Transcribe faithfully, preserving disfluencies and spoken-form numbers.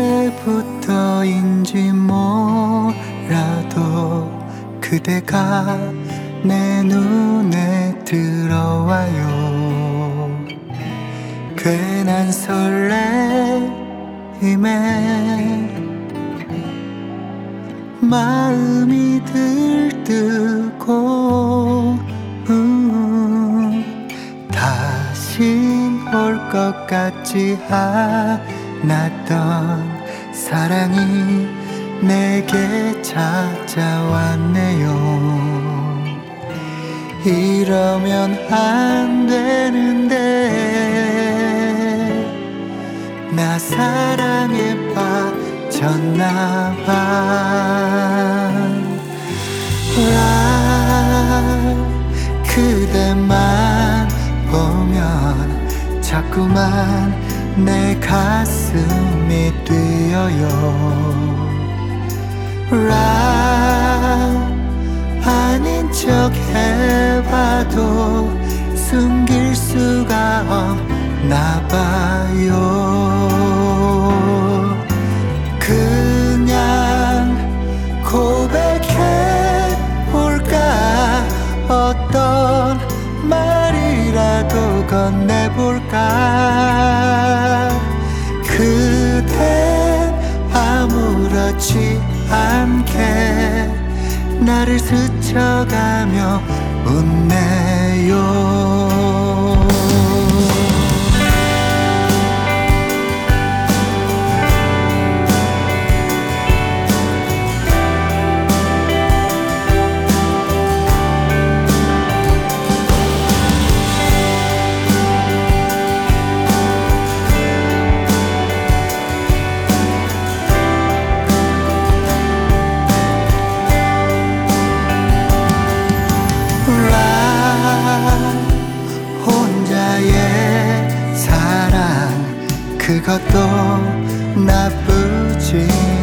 언제부터인지 몰라도 그대가 내 눈에 들어와요. 괜한 설레임에 마음이 들뜨고 음, 다신 올 것 같지 않았던 사랑이 내게 찾아왔네요. 이러면 안 되는데 나 사랑에 빠졌나 봐. 그대만 보면 자꾸만 내 가슴이 뛰어요. 아닌 척 해봐도 숨길 수가 없나 봐요. 그냥 고백해볼까? 어떤 말이라도 건네볼까? 그댄 아무렇지 않게 나를 스쳐가며 웃네요. 혼자의 사랑 그것도 나쁘지